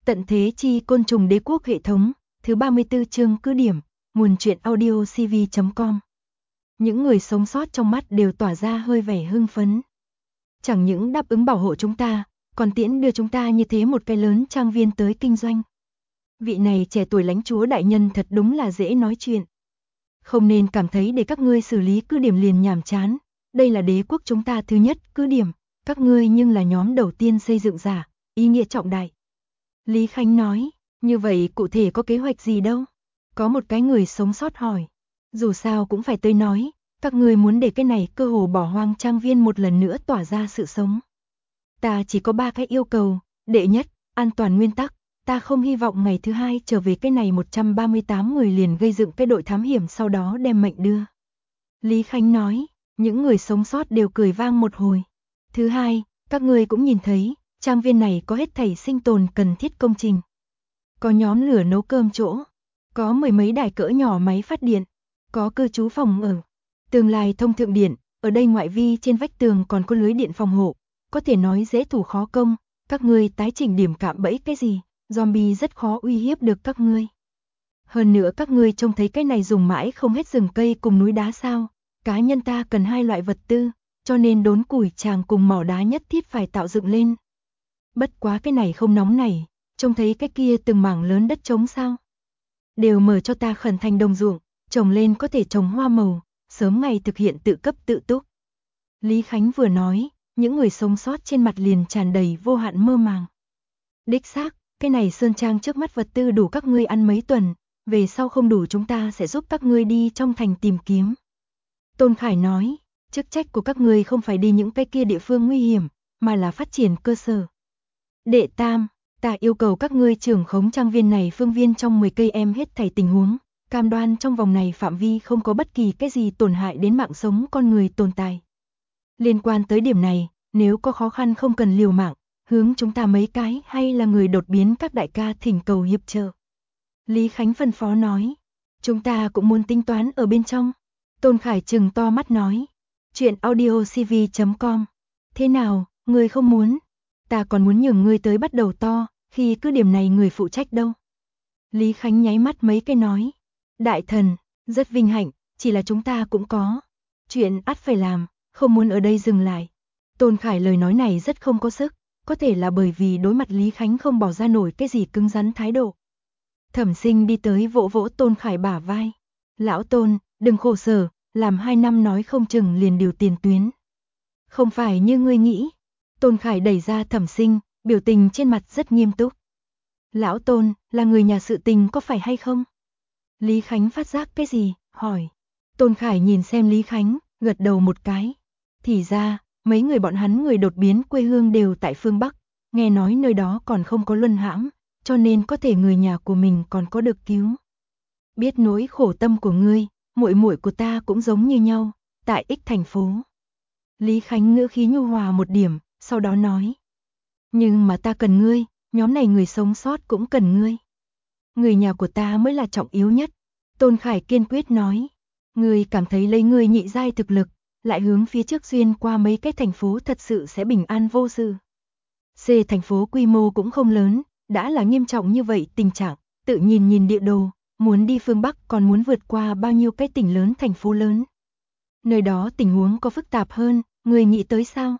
Tận thế chi côn trùng đế quốc hệ thống, thứ 34 chương cứ điểm, nguồn truyện audio cv.com. Những người sống sót trong mắt đều tỏa ra hơi vẻ hưng phấn. Chẳng những đáp ứng bảo hộ chúng ta, còn tiễn đưa chúng ta như thế một cái lớn trang viên tới kinh doanh. Vị này trẻ tuổi lãnh chúa đại nhân thật đúng là dễ nói chuyện. Không nên cảm thấy để các ngươi xử lý cứ điểm liền nhàm chán. Đây là đế quốc chúng ta thứ nhất cứ điểm, các ngươi nhưng là nhóm đầu tiên xây dựng giả, ý nghĩa trọng đại. Lý Khánh nói, như vậy cụ thể có kế hoạch gì đâu? Có một cái người sống sót hỏi. Dù sao cũng phải tới nói, các ngươi muốn để cái này cơ hồ bỏ hoang trang viên một lần nữa tỏa ra sự sống. Ta chỉ có 3 cái yêu cầu. Đệ nhất, an toàn nguyên tắc. Ta không hy vọng ngày thứ hai trở về cái này 138 người liền gây dựng cái đội thám hiểm sau đó đem mệnh đưa. Lý Khánh nói, những người sống sót đều cười vang một hồi. Thứ hai, các ngươi cũng nhìn thấy, trang viên này có hết thảy sinh tồn cần thiết công trình. Có nhóm lửa nấu cơm chỗ, có mười mấy đài cỡ nhỏ máy phát điện, có cư trú phòng ở, tương lai thông thượng điện, ở đây ngoại vi trên vách tường còn có lưới điện phòng hộ, có thể nói dễ thủ khó công, các ngươi tái chỉnh điểm cạm bẫy cái gì, zombie rất khó uy hiếp được các ngươi. Hơn nữa các ngươi trông thấy cái này dùng mãi không hết rừng cây cùng núi đá sao, cá nhân ta cần 2 loại vật tư, cho nên đốn củi tràng cùng mỏ đá nhất thiết phải tạo dựng lên. Bất quá cái này không nóng này, trông thấy cái kia từng mảng lớn đất trống sao. Đều mở cho ta khẩn thành đồng ruộng, trồng lên có thể trồng hoa màu, sớm ngày thực hiện tự cấp tự túc. Lý Khánh vừa nói, những người sống sót trên mặt liền tràn đầy vô hạn mơ màng. Đích xác, cái này sơn trang trước mắt vật tư đủ các ngươi ăn mấy tuần, về sau không đủ chúng ta sẽ giúp các ngươi đi trong thành tìm kiếm. Tôn Khải nói, chức trách của các ngươi không phải đi những cái kia địa phương nguy hiểm, mà là phát triển cơ sở. Đệ tam, ta yêu cầu các ngươi trưởng khống trang viên này phương viên trong 10 cây em hết thảy tình huống, cam đoan trong vòng này phạm vi không có bất kỳ cái gì tổn hại đến mạng sống con người tồn tại. Liên quan tới điểm này, nếu có khó khăn không cần liều mạng, hướng chúng ta mấy cái hay là người đột biến các đại ca thỉnh cầu hiệp trợ. Lý Khánh phân phó nói, chúng ta cũng muốn tính toán ở bên trong. Tôn Khải trừng to mắt nói, chuyện audio cv.com. Thế nào, ngươi không muốn? Ta còn muốn nhường ngươi tới bắt đầu to, khi cứ điểm này người phụ trách đâu. Lý Khánh nháy mắt mấy cái nói, đại thần, rất vinh hạnh, chỉ là chúng ta cũng có chuyện ắt phải làm, không muốn ở đây dừng lại. Tôn Khải lời nói này rất không có sức, có thể là bởi vì đối mặt Lý Khánh không bỏ ra nổi cái gì cứng rắn thái độ. Thẩm Sinh đi tới vỗ vỗ Tôn Khải bả vai. Lão Tôn, đừng khổ sở, làm 2 năm nói không chừng liền điều tiền tuyến. Không phải như ngươi nghĩ. Tôn Khải đẩy ra Thẩm Sinh, biểu tình trên mặt rất nghiêm túc. Lão Tôn, là người nhà sự tình có phải hay không? Lý Khánh phát giác cái gì, hỏi. Tôn Khải nhìn xem Lý Khánh, gật đầu một cái. Thì ra, mấy người bọn hắn người đột biến quê hương đều tại phương Bắc, nghe nói nơi đó còn không có luân hãm, cho nên có thể người nhà của mình còn có được cứu. Biết nỗi khổ tâm của ngươi, muội muội của ta cũng giống như nhau, tại X thành phố. Lý Khánh ngữ khí nhu hòa một điểm, sau đó nói. Nhưng mà ta cần ngươi, nhóm này người sống sót cũng cần ngươi. Người nhà của ta mới là trọng yếu nhất. Tôn Khải kiên quyết nói. Ngươi cảm thấy lấy ngươi nhị giai thực lực, lại hướng phía trước xuyên qua mấy cái thành phố thật sự sẽ bình an vô sự. C thành phố quy mô cũng không lớn, đã là nghiêm trọng như vậy tình trạng, tự nhìn địa đồ, muốn đi phương Bắc còn muốn vượt qua bao nhiêu cái tỉnh lớn thành phố lớn. Nơi đó tình huống có phức tạp hơn, người nghĩ tới sao?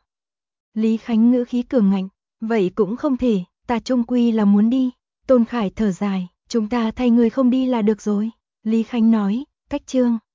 Lý Khánh ngữ khí cường ngạnh, vậy cũng không thể, ta chung quy là muốn đi. Tôn Khải thở dài, chúng ta thay người không đi là được rồi. Lý Khánh nói, cách chương.